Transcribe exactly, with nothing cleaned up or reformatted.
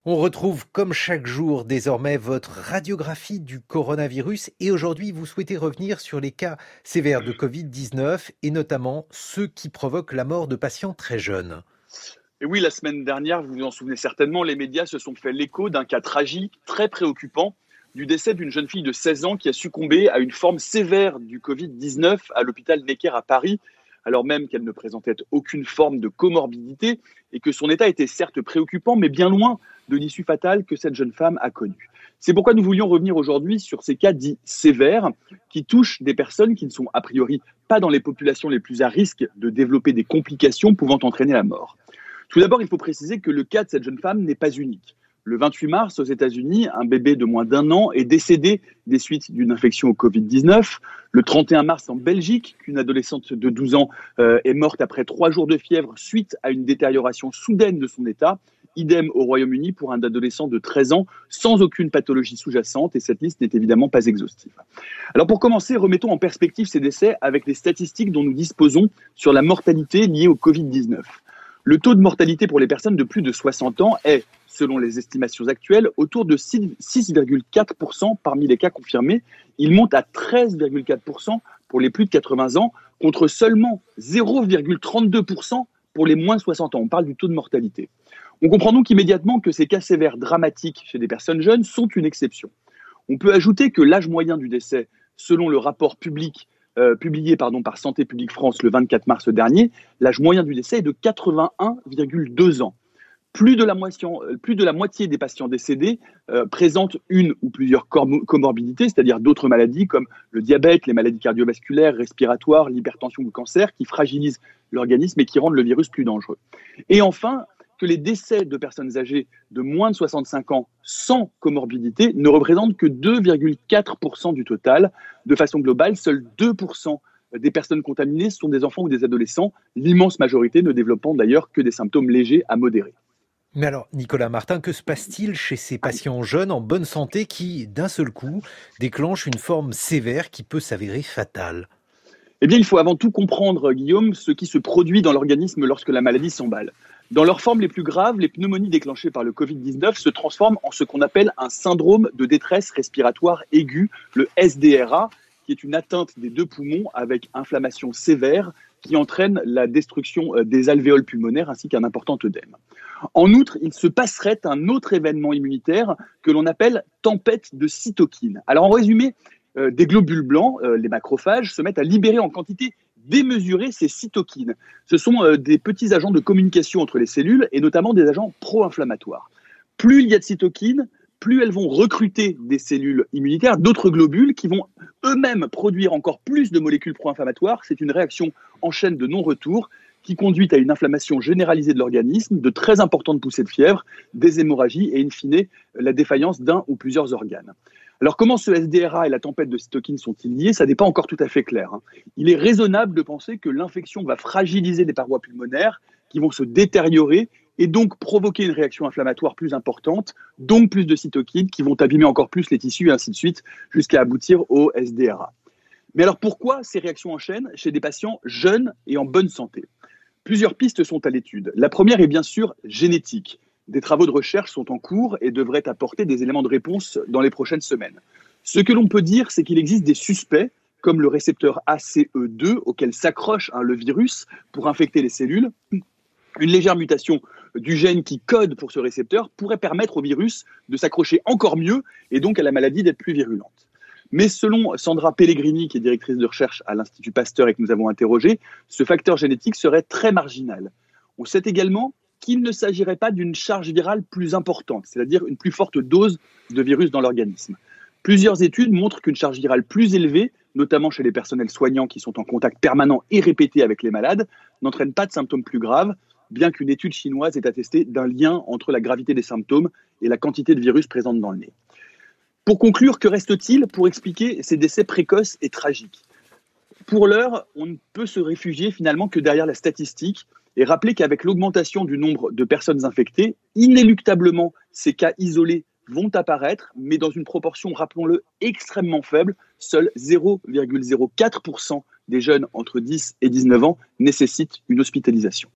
On retrouve comme chaque jour désormais votre radiographie du coronavirus et aujourd'hui vous souhaitez revenir sur les cas sévères de covid dix-neuf et notamment ceux qui provoquent la mort de patients très jeunes. Et oui, la semaine dernière, vous vous en souvenez certainement, les médias se sont fait l'écho d'un cas tragique, très préoccupant, du décès d'une jeune fille de seize ans qui a succombé à une forme sévère du covid dix-neuf à l'hôpital Necker à Paris, alors même qu'elle ne présentait aucune forme de comorbidité et que son état était certes préoccupant, mais bien loin de l'issue fatale que cette jeune femme a connue. C'est pourquoi nous voulions revenir aujourd'hui sur ces cas dits sévères qui touchent des personnes qui ne sont a priori pas dans les populations les plus à risque de développer des complications pouvant entraîner la mort. Tout d'abord, il faut préciser que le cas de cette jeune femme n'est pas unique. Le vingt-huit mars, aux États-Unis, un bébé de moins d'un an est décédé des suites d'une infection au covid dix-neuf. Le trente et un mars, en Belgique, une adolescente de douze ans euh, est morte après trois jours de fièvre suite à une détérioration soudaine de son état. Idem au Royaume-Uni pour un adolescent de treize ans sans aucune pathologie sous-jacente, et cette liste n'est évidemment pas exhaustive. Alors pour commencer, remettons en perspective ces décès avec les statistiques dont nous disposons sur la mortalité liée au covid dix-neuf. Le taux de mortalité pour les personnes de plus de soixante ans est, selon les estimations actuelles, autour de six virgule quatre pour cent parmi les cas confirmés. Il monte à treize virgule quatre pour cent pour les plus de quatre-vingts ans, contre seulement zéro virgule trente-deux pour cent pour les moins de soixante ans. On parle du taux de mortalité. On comprend donc immédiatement que ces cas sévères dramatiques chez des personnes jeunes sont une exception. On peut ajouter que l'âge moyen du décès, selon le rapport public Euh, publié pardon, par Santé publique France le vingt-quatre mars dernier, l'âge moyen du décès est de quatre-vingt-un virgule deux ans. Plus de la moitié, plus de la moitié des patients décédés euh, présentent une ou plusieurs comorbidités, c'est-à-dire d'autres maladies comme le diabète, les maladies cardiovasculaires, respiratoires, l'hypertension ou le cancer, qui fragilisent l'organisme et qui rendent le virus plus dangereux. Et enfin, que les décès de personnes âgées de moins de soixante-cinq ans sans comorbidité ne représentent que deux virgule quatre pour cent du total. De façon globale, seuls deux pour cent des personnes contaminées sont des enfants ou des adolescents, l'immense majorité ne développant d'ailleurs que des symptômes légers à modérés. Mais alors, Nicolas Martin, que se passe-t-il chez ces patients jeunes en bonne santé qui, d'un seul coup, déclenchent une forme sévère qui peut s'avérer fatale ? Eh bien, il faut avant tout comprendre, Guillaume, ce qui se produit dans l'organisme lorsque la maladie s'emballe. Dans leurs formes les plus graves, les pneumonies déclenchées par le covid dix-neuf se transforment en ce qu'on appelle un syndrome de détresse respiratoire aiguë, le S D R A, qui est une atteinte des deux poumons avec inflammation sévère qui entraîne la destruction des alvéoles pulmonaires ainsi qu'un important œdème. En outre, il se passerait un autre événement immunitaire que l'on appelle tempête de cytokines. Alors en résumé, euh, des globules blancs, euh, les macrophages, se mettent à libérer en quantité démesurée ces cytokines. Ce sont euh, des petits agents de communication entre les cellules et notamment des agents pro-inflammatoires. Plus il y a de cytokines, plus elles vont recruter des cellules immunitaires, d'autres globules qui vont eux-mêmes produire encore plus de molécules pro-inflammatoires. C'est une réaction en chaîne de non-retour qui conduit à une inflammation généralisée de l'organisme, de très importantes poussées de fièvre, des hémorragies et in fine la défaillance d'un ou plusieurs organes. Alors comment ce S D R A et la tempête de cytokines sont-ils liés ? Ça n'est pas encore tout à fait clair. Hein. Il est raisonnable de penser que l'infection va fragiliser les parois pulmonaires qui vont se détériorer et donc provoquer une réaction inflammatoire plus importante, donc plus de cytokines qui vont abîmer encore plus les tissus et ainsi de suite jusqu'à aboutir au S D R A. Mais alors pourquoi ces réactions en chaîne chez des patients jeunes et en bonne santé ? Plusieurs pistes sont à l'étude. La première est bien sûr génétique. Des travaux de recherche sont en cours et devraient apporter des éléments de réponse dans les prochaines semaines. Ce que l'on peut dire, c'est qu'il existe des suspects, comme le récepteur A C E deux, auquel s'accroche hein, le virus pour infecter les cellules. Une légère mutation du gène qui code pour ce récepteur pourrait permettre au virus de s'accrocher encore mieux et donc à la maladie d'être plus virulente. Mais selon Sandra Pellegrini, qui est directrice de recherche à l'Institut Pasteur et que nous avons interrogé, ce facteur génétique serait très marginal. On sait également qu'il ne s'agirait pas d'une charge virale plus importante, c'est-à-dire une plus forte dose de virus dans l'organisme. Plusieurs études montrent qu'une charge virale plus élevée, notamment chez les personnels soignants qui sont en contact permanent et répété avec les malades, n'entraîne pas de symptômes plus graves, bien qu'une étude chinoise ait attesté d'un lien entre la gravité des symptômes et la quantité de virus présente dans le nez. Pour conclure, que reste-t-il pour expliquer ces décès précoces et tragiques ? Pour l'heure, on ne peut se réfugier finalement que derrière la statistique et rappeler qu'avec l'augmentation du nombre de personnes infectées, inéluctablement, ces cas isolés vont apparaître, mais dans une proportion, rappelons-le, extrêmement faible. Seuls zéro virgule zéro quatre pour cent des jeunes entre dix et dix-neuf ans nécessitent une hospitalisation.